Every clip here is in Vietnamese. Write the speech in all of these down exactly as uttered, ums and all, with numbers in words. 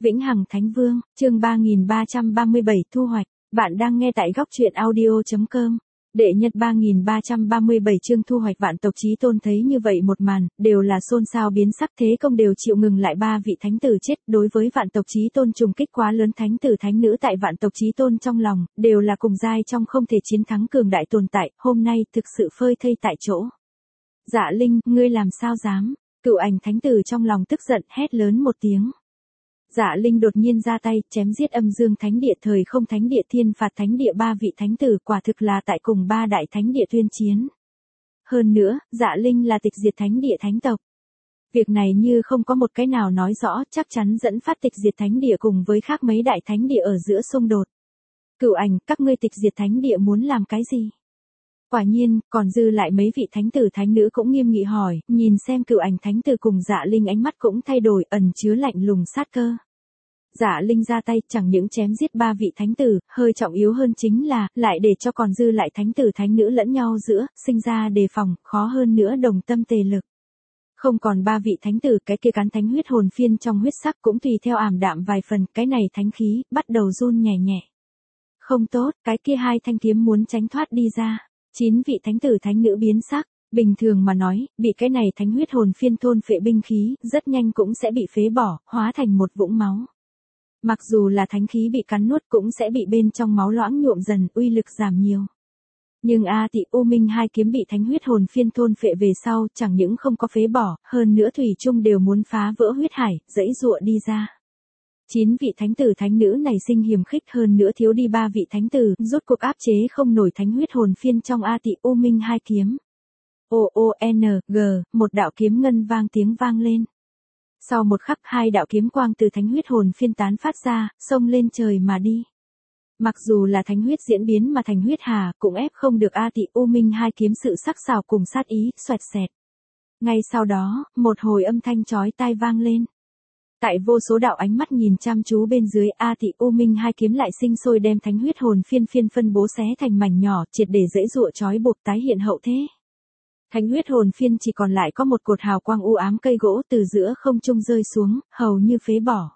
Vĩnh Hằng Thánh Vương, chương ba nghìn ba trăm ba mươi bảy thu hoạch. Bạn đang nghe tại góc truyện audio chấm com. Đệ nhật ba nghìn ba trăm ba mươi bảy chương thu hoạch. Vạn tộc Chí Tôn thấy như vậy một màn, đều là xôn xao biến sắc. Thế công đều chịu ngừng lại, ba vị thánh tử chết. Đối với vạn tộc Chí Tôn trùng kích quá lớn, thánh tử thánh nữ tại vạn tộc Chí Tôn trong lòng, đều là cùng giai trong không thể chiến thắng cường đại tồn tại, hôm nay thực sự phơi thây tại chỗ. Dạ Linh, ngươi làm sao dám? Cựu Ảnh thánh tử trong lòng tức giận, hét lớn một tiếng. Dạ Linh đột nhiên ra tay, chém giết âm dương thánh địa, thời không thánh địa, thiên phạt thánh địa, ba vị thánh tử quả thực là tại cùng ba đại thánh địa tuyên chiến. Hơn nữa, Dạ Linh là tịch diệt thánh địa thánh tộc. Việc này như không có một cái nào nói rõ, chắc chắn dẫn phát tịch diệt thánh địa cùng với khác mấy đại thánh địa ở giữa xung đột. Cựu Ảnh, các ngươi tịch diệt thánh địa muốn làm cái gì? Quả nhiên, còn dư lại mấy vị thánh tử thánh nữ cũng nghiêm nghị hỏi, nhìn xem Cựu Ảnh thánh tử cùng Dạ Linh, ánh mắt cũng thay đổi, ẩn chứa lạnh lùng sát cơ. Dạ Linh ra tay, chẳng những chém giết ba vị thánh tử, hơi trọng yếu hơn chính là, lại để cho còn dư lại thánh tử thánh nữ lẫn nhau giữa, sinh ra đề phòng, khó hơn nữa đồng tâm tề lực. Không còn ba vị thánh tử, cái kia cắn thánh huyết hồn phiên trong huyết sắc cũng tùy theo ảm đạm vài phần, cái này thánh khí, bắt đầu run nhẹ nhẹ. Không tốt, cái kia hai thanh kiếm muốn tránh thoát đi ra. Chín vị thánh tử thánh nữ biến sắc, bình thường mà nói, bị cái này thánh huyết hồn phiên thôn phệ binh khí, rất nhanh cũng sẽ bị phế bỏ, hóa thành một vũng máu. Mặc dù là thánh khí bị cắn nuốt cũng sẽ bị bên trong máu loãng nhuộm dần, uy lực giảm nhiều. Nhưng A Tị U Minh hai kiếm bị thánh huyết hồn phiên thôn phệ về sau, chẳng những không có phế bỏ, hơn nữa thủy chung đều muốn phá vỡ huyết hải, dãy giụa đi ra. Chín vị thánh tử thánh nữ này sinh hiềm khích, hơn nữa thiếu đi ba vị thánh tử, rốt cuộc áp chế không nổi thánh huyết hồn phiên trong A Tị U Minh hai kiếm. O O N G, một đạo kiếm ngân vang tiếng vang lên. Sau một khắc, hai đạo kiếm quang từ thánh huyết hồn phiên tán phát ra, xông lên trời mà đi. Mặc dù là thánh huyết diễn biến mà thành huyết hà, cũng ép không được A Tị U Minh hai kiếm sự sắc sảo cùng sát ý, xoẹt xẹt. Ngay sau đó, một hồi âm thanh chói tai vang lên. Tại vô số đạo ánh mắt nhìn chăm chú bên dưới, A Tị U Minh hai kiếm lại sinh sôi đem thánh huyết hồn phiên phiên phân bố xé thành mảnh nhỏ, triệt để dễ dụa trói buộc tái hiện hậu thế. Thánh huyết hồn phiên chỉ còn lại có một cột hào quang u ám, cây gỗ từ giữa không trung rơi xuống, hầu như phế bỏ.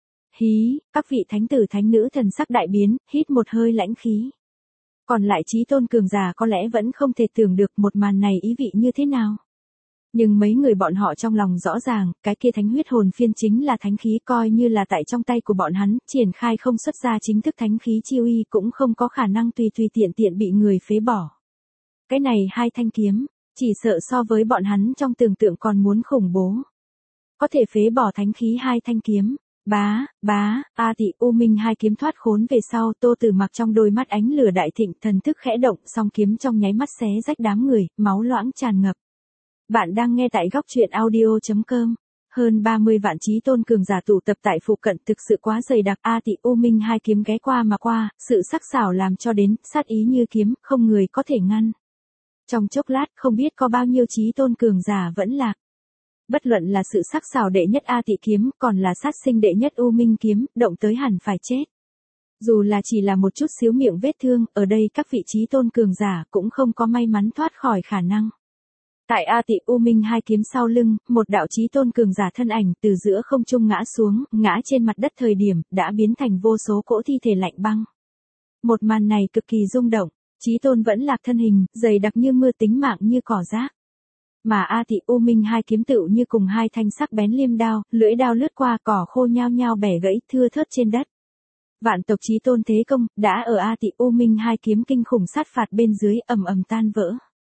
Hí, các vị thánh tử thánh nữ thần sắc đại biến, hít một hơi lãnh khí. Còn lại Chí Tôn cường giả có lẽ vẫn không thể tưởng được một màn này ý vị như thế nào. Nhưng mấy người bọn họ trong lòng rõ ràng, cái kia thánh huyết hồn phiên chính là thánh khí, coi như là tại trong tay của bọn hắn, triển khai không xuất ra chính thức thánh khí chi uy cũng không có khả năng tùy tùy tiện tiện bị người phế bỏ. Cái này hai thanh kiếm, chỉ sợ so với bọn hắn trong tưởng tượng còn muốn khủng bố. Có thể phế bỏ thánh khí hai thanh kiếm, bá, bá, A Tị U Minh hai kiếm thoát khốn về sau, Tô Tử Mặc trong đôi mắt ánh lửa đại thịnh, thần thức khẽ động, song kiếm trong nháy mắt xé rách đám người, máu loãng tràn ngập. Bạn đang nghe tại góc truyện audio chấm com. Hơn ba mươi vạn Chí Tôn cường giả tụ tập tại phụ cận thực sự quá dày đặc, A Tị U Minh hai kiếm ghé qua mà qua, sự sắc sảo làm cho đến, sát ý như kiếm, không người có thể ngăn. Trong chốc lát không biết có bao nhiêu Chí Tôn cường giả vẫn lạc. Bất luận là sự sắc sảo đệ nhất A Tị kiếm, còn là sát sinh đệ nhất U Minh kiếm, động tới hẳn phải chết. Dù là chỉ là một chút xíu miệng vết thương, ở đây các vị Chí Tôn cường giả cũng không có may mắn thoát khỏi khả năng. Tại A Tị U Minh hai kiếm sau lưng, một đạo Chí Tôn cường giả thân ảnh từ giữa không trung ngã xuống, ngã trên mặt đất thời điểm, đã biến thành vô số cỗ thi thể lạnh băng. Một màn này cực kỳ rung động, Chí Tôn vẫn lạc thân hình, dày đặc như mưa, tính mạng như cỏ rác. Mà A Tị U Minh hai kiếm tựu như cùng hai thanh sắc bén liêm đao, lưỡi đao lướt qua cỏ khô nhao nhao bẻ gãy, thưa thớt trên đất. Vạn tộc Chí Tôn thế công, đã ở A Tị U Minh hai kiếm kinh khủng sát phạt bên dưới ầm ầm tan vỡ.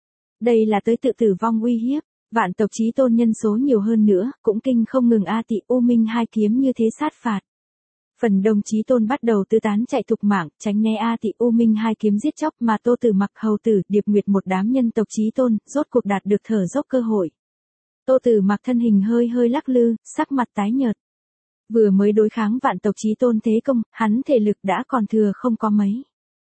Đây là tới tự tử vong uy hiếp, vạn tộc Chí Tôn nhân số nhiều hơn nữa, cũng kinh không ngừng A Tị U Minh hai kiếm như thế sát phạt. Phần đông Chí Tôn bắt đầu tứ tán chạy thục mạng, tránh né A Tị U Minh hai kiếm giết chóc, mà Tô Tử Mặc, Hầu Tử, Điệp Nguyệt một đám nhân tộc Chí Tôn, rốt cuộc đạt được thở dốc cơ hội. Tô Tử Mặc thân hình hơi hơi lắc lư, sắc mặt tái nhợt. Vừa mới đối kháng vạn tộc Chí Tôn thế công, hắn thể lực đã còn thừa không có mấy.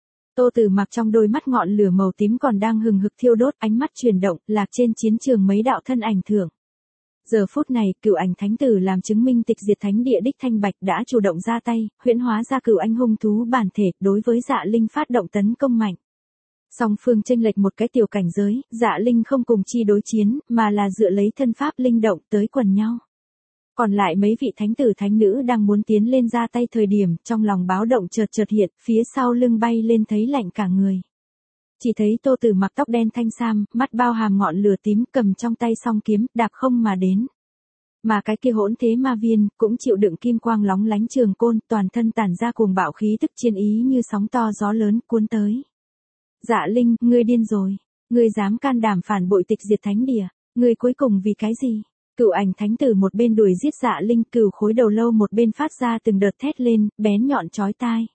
Tô Tử Mặc trong đôi mắt ngọn lửa màu tím còn đang hừng hực thiêu đốt, ánh mắt chuyển động, lạc trên chiến trường mấy đạo thân ảnh thưởng. Giờ phút này, Cựu Ảnh thánh tử làm chứng minh tịch diệt thánh địa đích Thanh Bạch đã chủ động ra tay, huyễn hóa ra cửu anh hung thú bản thể, đối với Dạ Linh phát động tấn công mạnh. Song phương chênh lệch một cái tiểu cảnh giới, Dạ Linh không cùng chi đối chiến, mà là dựa lấy thân pháp linh động tới quần nhau. Còn lại mấy vị thánh tử thánh nữ đang muốn tiến lên ra tay thời điểm, trong lòng báo động chợt chợt hiện, phía sau lưng bay lên thấy lạnh cả người. Chỉ thấy Tô Tử mặc tóc đen thanh sam, mắt bao hàm ngọn lửa tím, cầm trong tay song kiếm, đạp không mà đến. Mà cái kia hỗn thế ma viên, cũng chịu đựng kim quang lóng lánh trường côn, toàn thân tản ra cuồng bạo khí tức chiến ý như sóng to gió lớn cuốn tới. Dạ Linh, ngươi điên rồi. Ngươi dám can đảm phản bội tịch diệt thánh địa. Ngươi cuối cùng vì cái gì? Cửu Ảnh thánh tử một bên đuổi giết Dạ Linh, Cửu Khối đầu lâu một bên phát ra từng đợt thét lên, bén nhọn chói tai.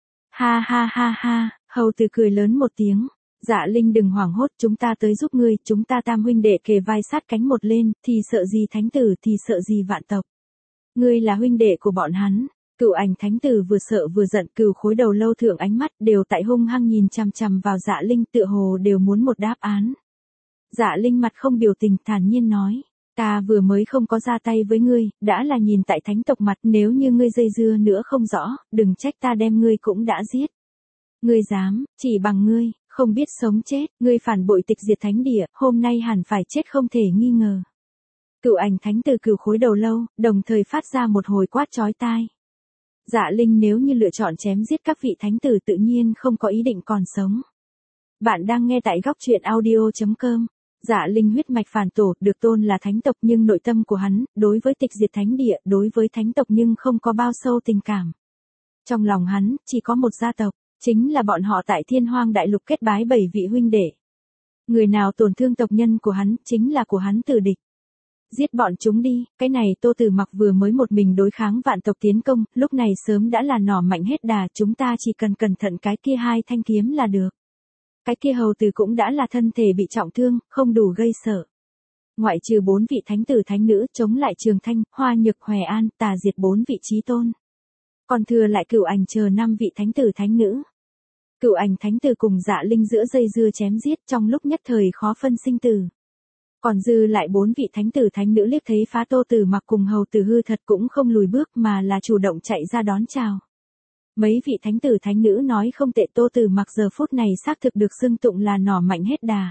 Ha ha ha ha, hầu tử cười lớn một tiếng. Dạ Linh đừng hoảng hốt, chúng ta tới giúp ngươi, chúng ta tam huynh đệ kề vai sát cánh một lên, thì sợ gì thánh tử thì sợ gì vạn tộc. Ngươi là huynh đệ của bọn hắn. Cửu Ảnh thánh tử vừa sợ vừa giận, Cửu Khối đầu lâu thượng ánh mắt đều tại hung hăng nhìn chằm chằm vào Dạ Linh, tựa hồ đều muốn một đáp án. Dạ Linh mặt không biểu tình, thản nhiên nói, ta vừa mới không có ra tay với ngươi, đã là nhìn tại thánh tộc mặt, nếu như ngươi dây dưa nữa không rõ, đừng trách ta đem ngươi cũng đã giết. Ngươi dám, chỉ bằng ngươi, không biết sống chết, ngươi phản bội tịch diệt thánh địa, hôm nay hẳn phải chết không thể nghi ngờ. Cửu Ảnh thánh tử Cửu Khối đầu lâu, đồng thời phát ra một hồi quát chói tai. Dạ Linh nếu như lựa chọn chém giết các vị thánh tử tự nhiên không có ý định còn sống. Bạn đang nghe tại góc truyện audio chấm com. Dạ Linh huyết mạch phản tổ, được tôn là thánh tộc nhưng nội tâm của hắn, đối với tịch diệt thánh địa, đối với thánh tộc nhưng không có bao sâu tình cảm. Trong lòng hắn, chỉ có một gia tộc, chính là bọn họ tại Thiên Hoang Đại Lục kết bái bảy vị huynh đệ. Người nào tổn thương tộc nhân của hắn, chính là của hắn tử địch. Giết bọn chúng đi, cái này Tô Tử Mặc vừa mới một mình đối kháng vạn tộc tiến công, lúc này sớm đã là nỏ mạnh hết đà, chúng ta chỉ cần cẩn thận cái kia hai thanh kiếm là được. Cái kia hầu tử cũng đã là thân thể bị trọng thương, không đủ gây sợ. Ngoại trừ bốn vị thánh tử thánh nữ chống lại Trường Thanh, Hoa Nhược, Hoè An, Tà Diệt bốn vị chí tôn. Còn thừa lại Cửu Ảnh chờ năm vị thánh tử thánh nữ. Cửu Ảnh thánh tử cùng Dạ Linh giữa dây dưa chém giết, trong lúc nhất thời khó phân sinh tử. Còn dư lại bốn vị thánh tử thánh nữ liếc thấy phá Tô Tử Mặc cùng hầu tử hư thật cũng không lùi bước mà là chủ động chạy ra đón chào. Mấy vị thánh tử thánh nữ nói không tệ, Tô Tử Mặc giờ phút này xác thực được xưng tụng là nỏ mạnh hết đà.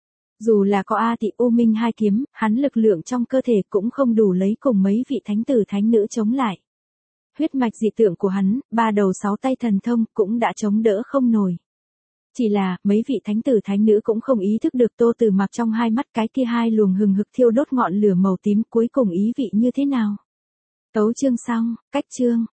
Dù là có A Tị U Minh hai kiếm, hắn lực lượng trong cơ thể cũng không đủ lấy cùng mấy vị thánh tử thánh nữ chống lại. Huyết mạch dị tượng của hắn, ba đầu sáu tay thần thông cũng đã chống đỡ không nổi. Chỉ là, mấy vị thánh tử thánh nữ cũng không ý thức được Tô Tử Mặc trong hai mắt cái kia hai luồng hừng hực thiêu đốt ngọn lửa màu tím cuối cùng ý vị như thế nào. Tấu chương xong, cách chương.